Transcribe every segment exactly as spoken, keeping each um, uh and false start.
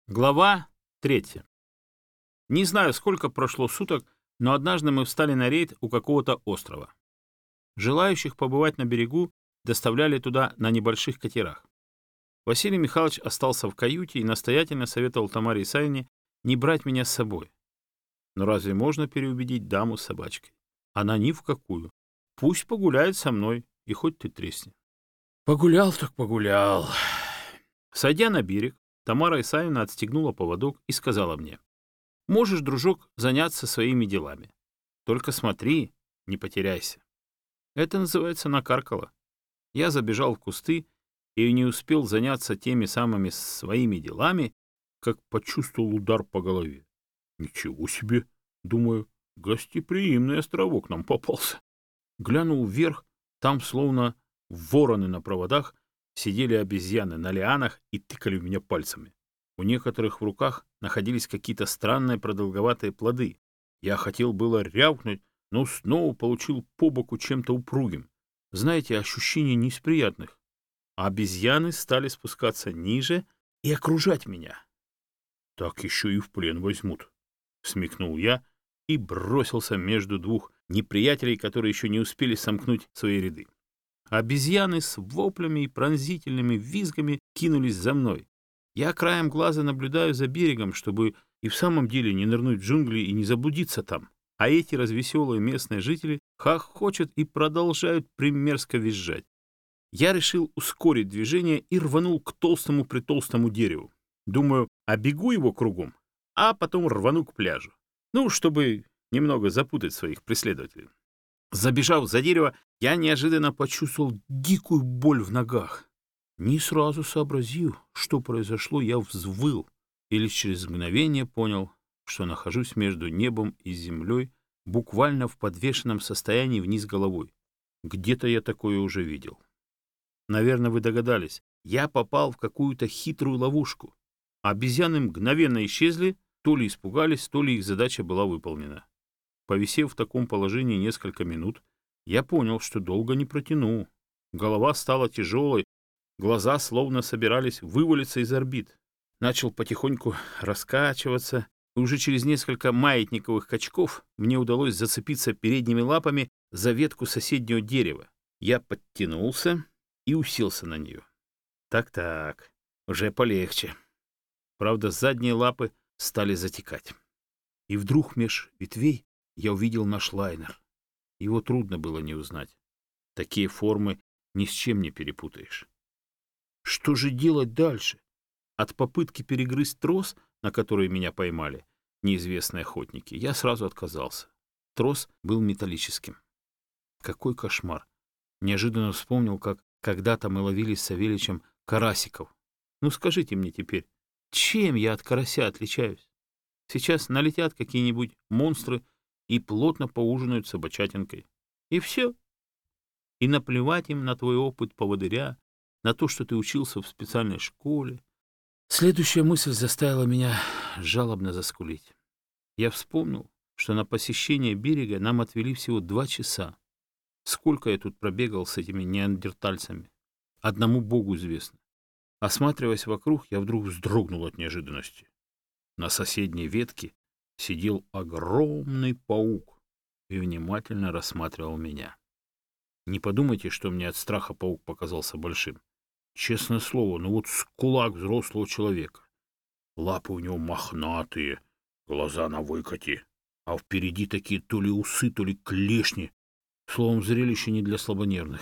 Глава третья. Не знаю, сколько прошло суток, но однажды мы встали на рейд у какого-то острова. Желающих побывать на берегу доставляли туда на небольших катерах. Василий Михайлович остался в каюте и настоятельно советовал Тамаре Исаевне не брать меня с собой. Но разве можно переубедить даму с собачкой? Она ни в какую. Пусть погуляет со мной, и хоть ты тресни. Погулял так погулял. Сойдя на берег, Тамара Исаевна отстегнула поводок и сказала мне: «Можешь, дружок, заняться своими делами. Только смотри, не потеряйся». Это называется накаркало. Я забежал в кусты и не успел заняться теми самыми своими делами, как почувствовал удар по голове. Ничего себе, думаю, гостеприимный островок нам попался. Глянул вверх, там словно вороны на проводах сидели обезьяны на лианах и тыкали в меня пальцами. У некоторых в руках находились какие-то странные продолговатые плоды. Я хотел было рявкнуть, но снова получил по боку чем-то упругим. Знаете, ощущение не из приятных. А обезьяны стали спускаться ниже и окружать меня. Так еще и в плен возьмут, смекнул я и бросился между двух неприятелей, которые еще не успели сомкнуть свои ряды. Обезьяны с воплями и пронзительными визгами кинулись за мной. Я краем глаза наблюдаю за берегом, чтобы и в самом деле не нырнуть в джунгли и не заблудиться там. А эти развеселые местные жители хохочут и продолжают примерзко визжать. Я решил ускорить движение и рванул к толстому-притолстому дереву. Думаю, обегу его кругом, а потом рвану к пляжу. Ну, чтобы немного запутать своих преследователей. Забежав за дерево, я неожиданно почувствовал дикую боль в ногах. Не сразу сообразив, что произошло, я взвыл и лишь через мгновение понял, что нахожусь между небом и землей, буквально в подвешенном состоянии вниз головой. Где-то я такое уже видел. Наверное, вы догадались, я попал в какую-то хитрую ловушку. Обезьяны мгновенно исчезли, то ли испугались, то ли их задача была выполнена. Повисев в таком положении несколько минут, я понял, что долго не протяну. Голова стала тяжелой, глаза словно собирались вывалиться из орбит. Начал потихоньку раскачиваться, и уже через несколько маятниковых качков мне удалось зацепиться передними лапами за ветку соседнего дерева. Я подтянулся и уселся на нее. Так-так, уже полегче. Правда, задние лапы стали затекать. И вдруг меж ветвей я увидел наш лайнер. Его трудно было не узнать. Такие формы ни с чем не перепутаешь. Что же делать дальше? От попытки перегрызть трос, на который меня поймали неизвестные охотники, я сразу отказался. Трос был металлическим. Какой кошмар! Неожиданно вспомнил, как когда-то мы ловили с Савельичем карасиков. Ну скажите мне теперь, чем я от карася отличаюсь? Сейчас налетят какие-нибудь монстры и плотно поужинают собачатинкой. И все. И наплевать им на твой опыт поводыря, на то, что ты учился в специальной школе. Следующая мысль заставила меня жалобно заскулить. Я вспомнил, что на посещение берега нам отвели всего два часа. Сколько я тут пробегал с этими неандертальцами? Одному Богу известно. Осматриваясь вокруг, я вдруг вздрогнул от неожиданности. На соседней ветке сидел огромный паук и внимательно рассматривал меня. Не подумайте, что мне от страха паук показался большим. Честное слово, ну вот с кулак взрослого человека. Лапы у него мохнатые, глаза на выкате, а впереди такие то ли усы, то ли клешни. Словом, зрелище не для слабонервных.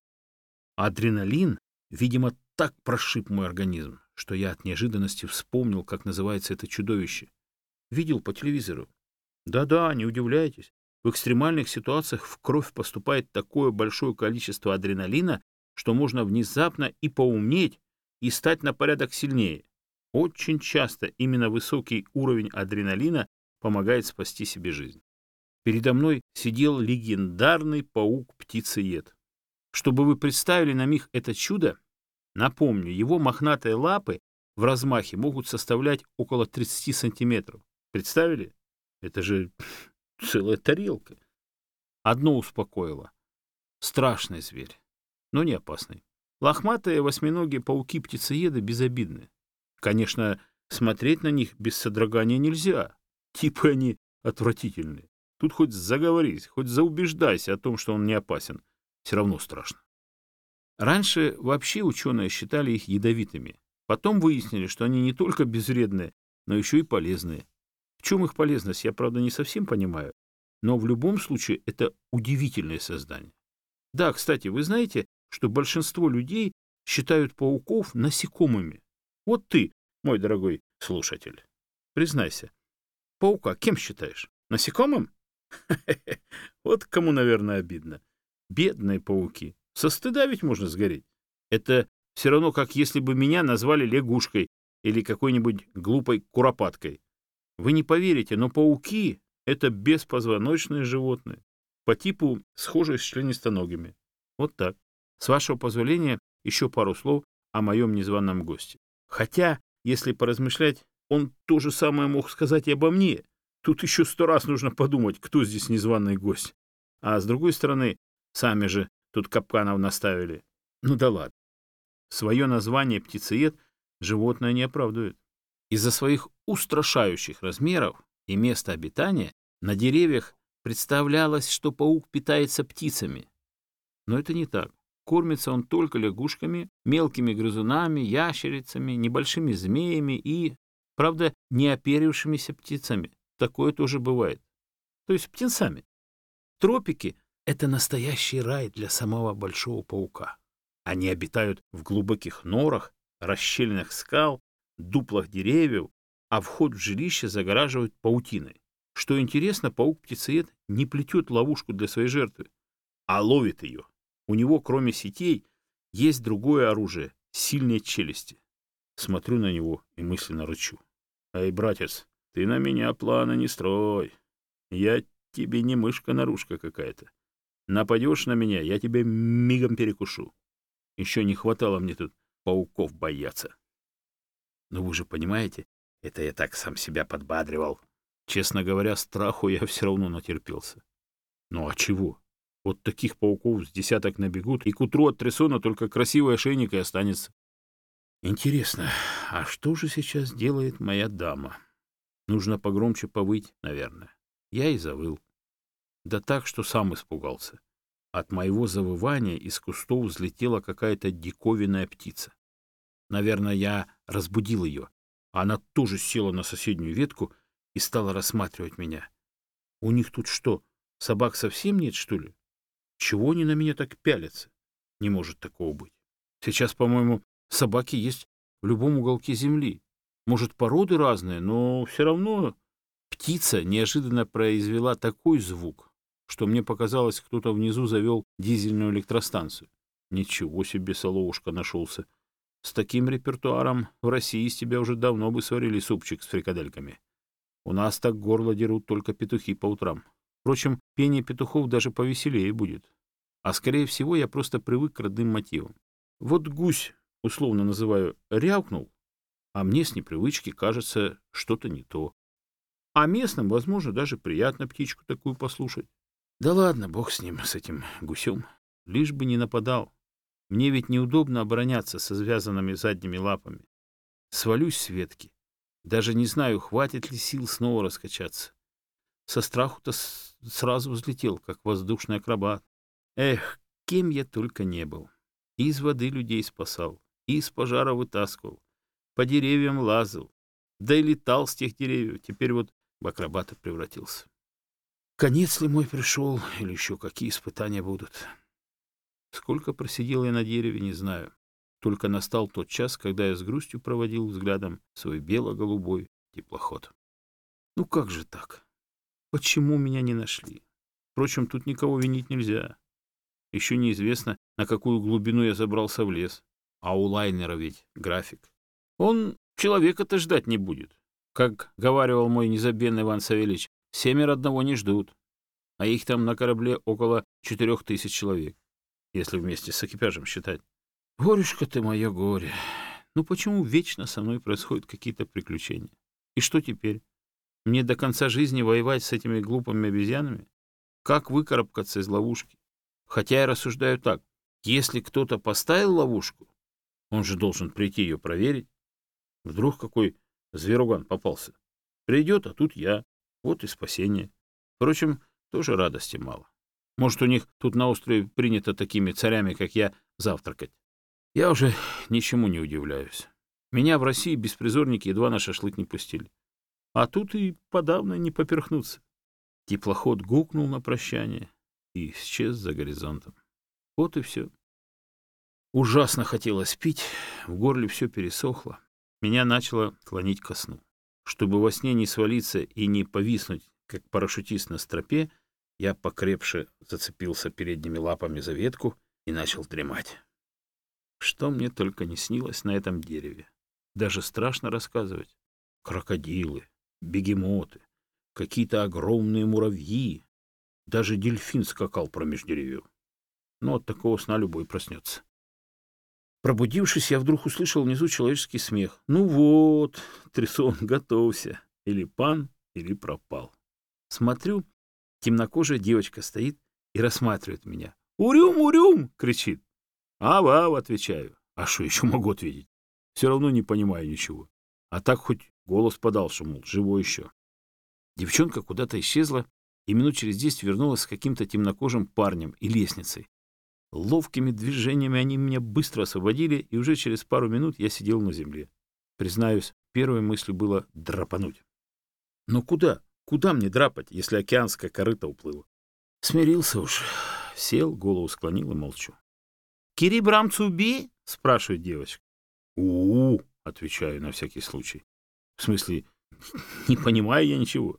Адреналин, видимо, так прошиб мой организм, что я от неожиданности вспомнил, как называется это чудовище. Видел по телевизору. Да-да, не удивляйтесь. В экстремальных ситуациях в кровь поступает такое большое количество адреналина, что можно внезапно и поумнеть, и стать на порядок сильнее. Очень часто именно высокий уровень адреналина помогает спасти себе жизнь. Передо мной сидел легендарный паук-птицеед. Чтобы вы представили на миг это чудо, напомню, его мохнатые лапы в размахе могут составлять около тридцати сантиметров. Представили? Это же целая тарелка. Одно успокоило. Страшный зверь, но не опасный. Лохматые восьминогие пауки-птицееды безобидны. Конечно, смотреть на них без содрогания нельзя. Типы они отвратительные. Тут хоть заговорись, хоть заубеждайся о том, что он не опасен. Все равно страшно. Раньше вообще ученые считали их ядовитыми. Потом выяснили, что они не только безвредные, но еще и полезные. В чем их полезность, я, правда, не совсем понимаю. Но в любом случае это удивительное создание. Да, кстати, вы знаете, что большинство людей считают пауков насекомыми. Вот ты, мой дорогой слушатель, признайся, паука кем считаешь? Насекомым? Вот кому, наверное, обидно. Бедные пауки. Со стыда ведь можно сгореть. Это все равно, как если бы меня назвали лягушкой или какой-нибудь глупой куропаткой. Вы не поверите, но пауки — это беспозвоночные животные, по типу схожие с членистоногими. Вот так. С вашего позволения, еще пару слов о моем незваном госте. Хотя, если поразмышлять, он то же самое мог сказать и обо мне. Тут еще сто раз нужно подумать, кто здесь незваный гость. А с другой стороны, сами же тут капканов наставили. Ну да ладно. Свое название птицеед животное не оправдывает. Из-за своих устрашающих размеров и места обитания на деревьях представлялось, что паук питается птицами. Но это не так. Кормится он только лягушками, мелкими грызунами, ящерицами, небольшими змеями и, правда, неоперившимися птицами. Такое тоже бывает. То есть птенцами. Тропики — это настоящий рай для самого большого паука. Они обитают в глубоких норах, расщелинах скал, дуплах деревьев, а вход в жилище загораживают паутиной. Что интересно, паук-птицеед не плетет ловушку для своей жертвы, а ловит ее. У него, кроме сетей, есть другое оружие — сильные челюсти. Смотрю на него и мысленно рычу. Эй, братец, ты на меня плана не строй. Я тебе не мышка-нарушка какая-то. Нападешь на меня, я тебя мигом перекушу. Еще не хватало мне тут пауков бояться. Но вы же понимаете, это я так сам себя подбадривал. Честно говоря, страху я все равно натерпелся. Ну а чего? Вот таких пауков с десяток набегут, и к утру от трессона только красивый ошейник и останется. Интересно, а что же сейчас делает моя дама? Нужно погромче повыть, наверное. Я и завыл. Да так, что сам испугался. От моего завывания из кустов взлетела какая-то диковинная птица. Наверное, я разбудил ее. Она тоже села на соседнюю ветку и стала рассматривать меня. У них тут что, собак совсем нет, что ли? Чего они на меня так пялятся? Не может такого быть. Сейчас, по-моему, собаки есть в любом уголке земли. Может, породы разные, но все равно птица неожиданно произвела такой звук, что мне показалось, кто-то внизу завел дизельную электростанцию. Ничего себе, соловушка нашелся. С таким репертуаром в России из тебя уже давно бы сварили супчик с фрикадельками. У нас так горло дерут только петухи по утрам. Впрочем, пение петухов даже повеселее будет. А скорее всего, я просто привык к родным мотивам. Вот гусь, условно называю, рявкнул, а мне с непривычки кажется что-то не то. А местным, возможно, даже приятно птичку такую послушать. Да ладно, бог с ним, с этим гусем. Лишь бы не нападал. Мне ведь неудобно обороняться со связанными задними лапами. Свалюсь с ветки. Даже не знаю, хватит ли сил снова раскачаться. Со страху-то с- сразу взлетел, как воздушный акробат. Эх, кем я только не был. И из воды людей спасал, и из пожара вытаскивал, по деревьям лазал, да и летал с тех деревьев. Теперь вот в акробата превратился. Конец ли мой пришел, или еще какие испытания будут? Сколько просидел я на дереве, не знаю. Только настал тот час, когда я с грустью проводил взглядом свой бело-голубой теплоход. Ну как же так? Почему меня не нашли? Впрочем, тут никого винить нельзя. Еще неизвестно, на какую глубину я забрался в лес. А у лайнера ведь график. Он человека-то ждать не будет. Как говаривал мой незабвенный Иван Савельич, семеро одного не ждут. А их там на корабле около четырех тысяч человек, если вместе с экипажем считать. Горюшка ты мое горе. Ну почему вечно со мной происходят какие-то приключения? И что теперь? Мне до конца жизни воевать с этими глупыми обезьянами? Как выкарабкаться из ловушки? Хотя я рассуждаю так. Если кто-то поставил ловушку, он же должен прийти ее проверить. Вдруг какой Зверуган попался. Придет, а тут я. Вот и спасение. Впрочем, тоже радости мало. Может, у них тут на острове принято такими царями, как я, завтракать. Я уже ничему не удивляюсь. Меня в России беспризорники едва на шашлык не пустили. А тут и подавно не поперхнуться. Теплоход гукнул на прощание и исчез за горизонтом. Вот и все. Ужасно хотелось пить, в горле все пересохло. Меня начало клонить ко сну. Чтобы во сне не свалиться и не повиснуть, как парашютист на стропе, я покрепше зацепился передними лапами за ветку и начал дремать. Что мне только не снилось на этом дереве. Даже страшно рассказывать. Крокодилы, бегемоты, какие-то огромные муравьи. Даже дельфин скакал промеж деревьев. Но от такого сна любой проснется. Пробудившись, я вдруг услышал внизу человеческий смех. Ну вот, Трясон, готовься. Или пан, или пропал. Смотрю, темнокожая девочка стоит и рассматривает меня. «Урюм, урюм!» — кричит. «Ав-ав!» — отвечаю. А что еще могу ответить? Все равно не понимаю ничего. А так хоть голос подал, что, мол, живой еще. Девчонка куда-то исчезла, и минут через десять вернулась с каким-то темнокожим парнем и лестницей. Ловкими движениями они меня быстро освободили, и уже через пару минут я сидел на земле. Признаюсь, первой мыслью было драпануть. Но куда? Куда мне драпать, если океанская корыта уплыла? Смирился уж. Сел, голову склонил и молчу. «Кири Брамцуби?» — спрашивает девочка. «У-у-у!» — отвечаю на всякий случай. В смысле, не понимаю я ничего.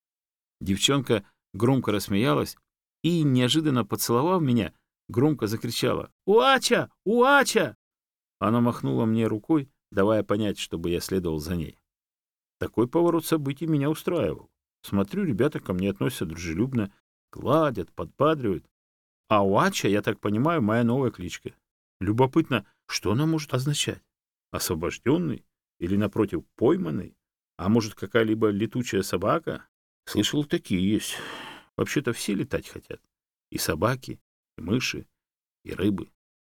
Девчонка громко рассмеялась и, неожиданно поцеловав меня, громко закричала: «Уача! Уача!» Она махнула мне рукой, давая понять, чтобы я следовал за ней. Такой поворот событий меня устраивал. Смотрю, ребята ко мне относятся дружелюбно, гладят, подбадривают. А Уача, я так понимаю, моя новая кличка. Любопытно, что она может означать? Освобожденный? Или, напротив, пойманный? А может, какая-либо летучая собака? Слышал, такие есть. Вообще-то все летать хотят. И собаки, и мыши, и рыбы.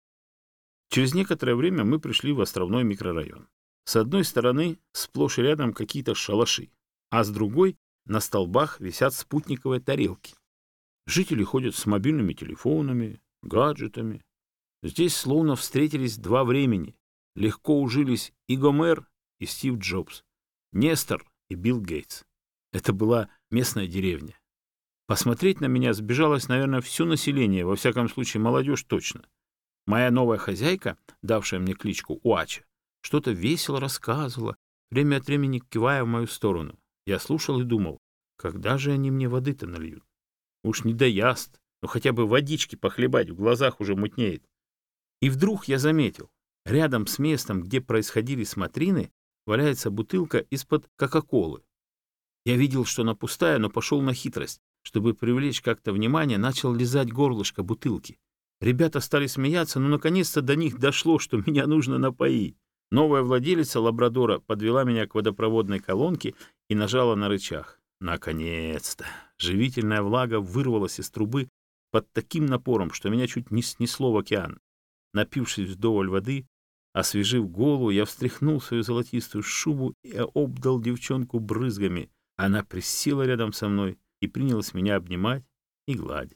Через некоторое время мы пришли в островной микрорайон. С одной стороны сплошь и рядом какие-то шалаши, а с другой на столбах висят спутниковые тарелки. Жители ходят с мобильными телефонами, гаджетами. Здесь словно встретились два времени. Легко ужились и Гомер, и Стив Джобс, Нестор и Билл Гейтс. Это была местная деревня. Посмотреть на меня сбежалось, наверное, все население, во всяком случае, молодежь точно. Моя новая хозяйка, давшая мне кличку Уача, что-то весело рассказывала, время от времени кивая в мою сторону. Я слушал и думал, когда же они мне воды-то нальют? Уж не дояст, но хотя бы водички похлебать, в глазах уже мутнеет. И вдруг я заметил, рядом с местом, где происходили смотрины, валяется бутылка из-под кока-колы. Я видел, что она пустая, но пошел на хитрость. Чтобы привлечь как-то внимание, начал лизать горлышко бутылки. Ребята стали смеяться, но наконец-то до них дошло, что меня нужно напоить. Новая владелица лабрадора подвела меня к водопроводной колонке и нажала на рычаг. Наконец-то! Живительная влага вырвалась из трубы под таким напором, что меня чуть не снесло в океан. Напившись вдоволь воды, освежив голову, я встряхнул свою золотистую шубу и обдал девчонку брызгами. Она присела рядом со мной и принялась меня обнимать и гладить.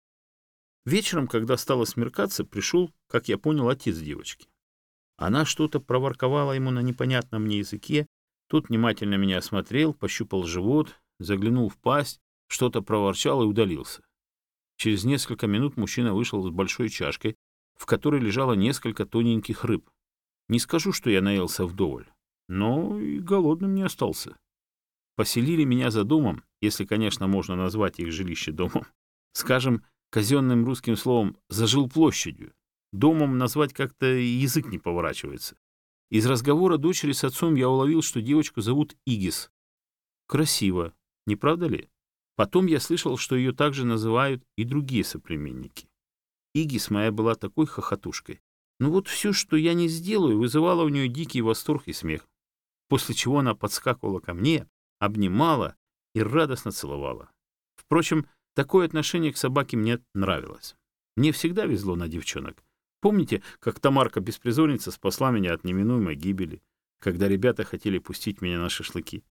Вечером, когда стало смеркаться, пришел, как я понял, отец девочки. Она что-то проворковала ему на непонятном мне языке. Тот внимательно меня осмотрел, пощупал живот, заглянул в пасть, что-то проворчал и удалился. Через несколько минут мужчина вышел с большой чашкой, в которой лежало несколько тоненьких рыб. Не скажу, что я наелся вдоволь, но и голодным не остался. Поселили меня за домом, если, конечно, можно назвать их жилище домом. Скажем, казенным русским словом, за жилплощадью. Домом назвать как-то язык не поворачивается. Из разговора дочери с отцом я уловил, что девочку зовут Игис. Красиво, не правда ли? Потом я слышал, что ее также называют и другие соплеменники. Игис моя была такой хохотушкой. Ну вот все, что я не сделаю, вызывало у нее дикий восторг и смех. После чего она подскакивала ко мне, обнимала и радостно целовала. Впрочем, такое отношение к собаке мне нравилось. Мне всегда везло на девчонок. Помните, как Тамарка-беспризорница спасла меня от неминуемой гибели? когда ребята хотели пустить меня на шашлыки.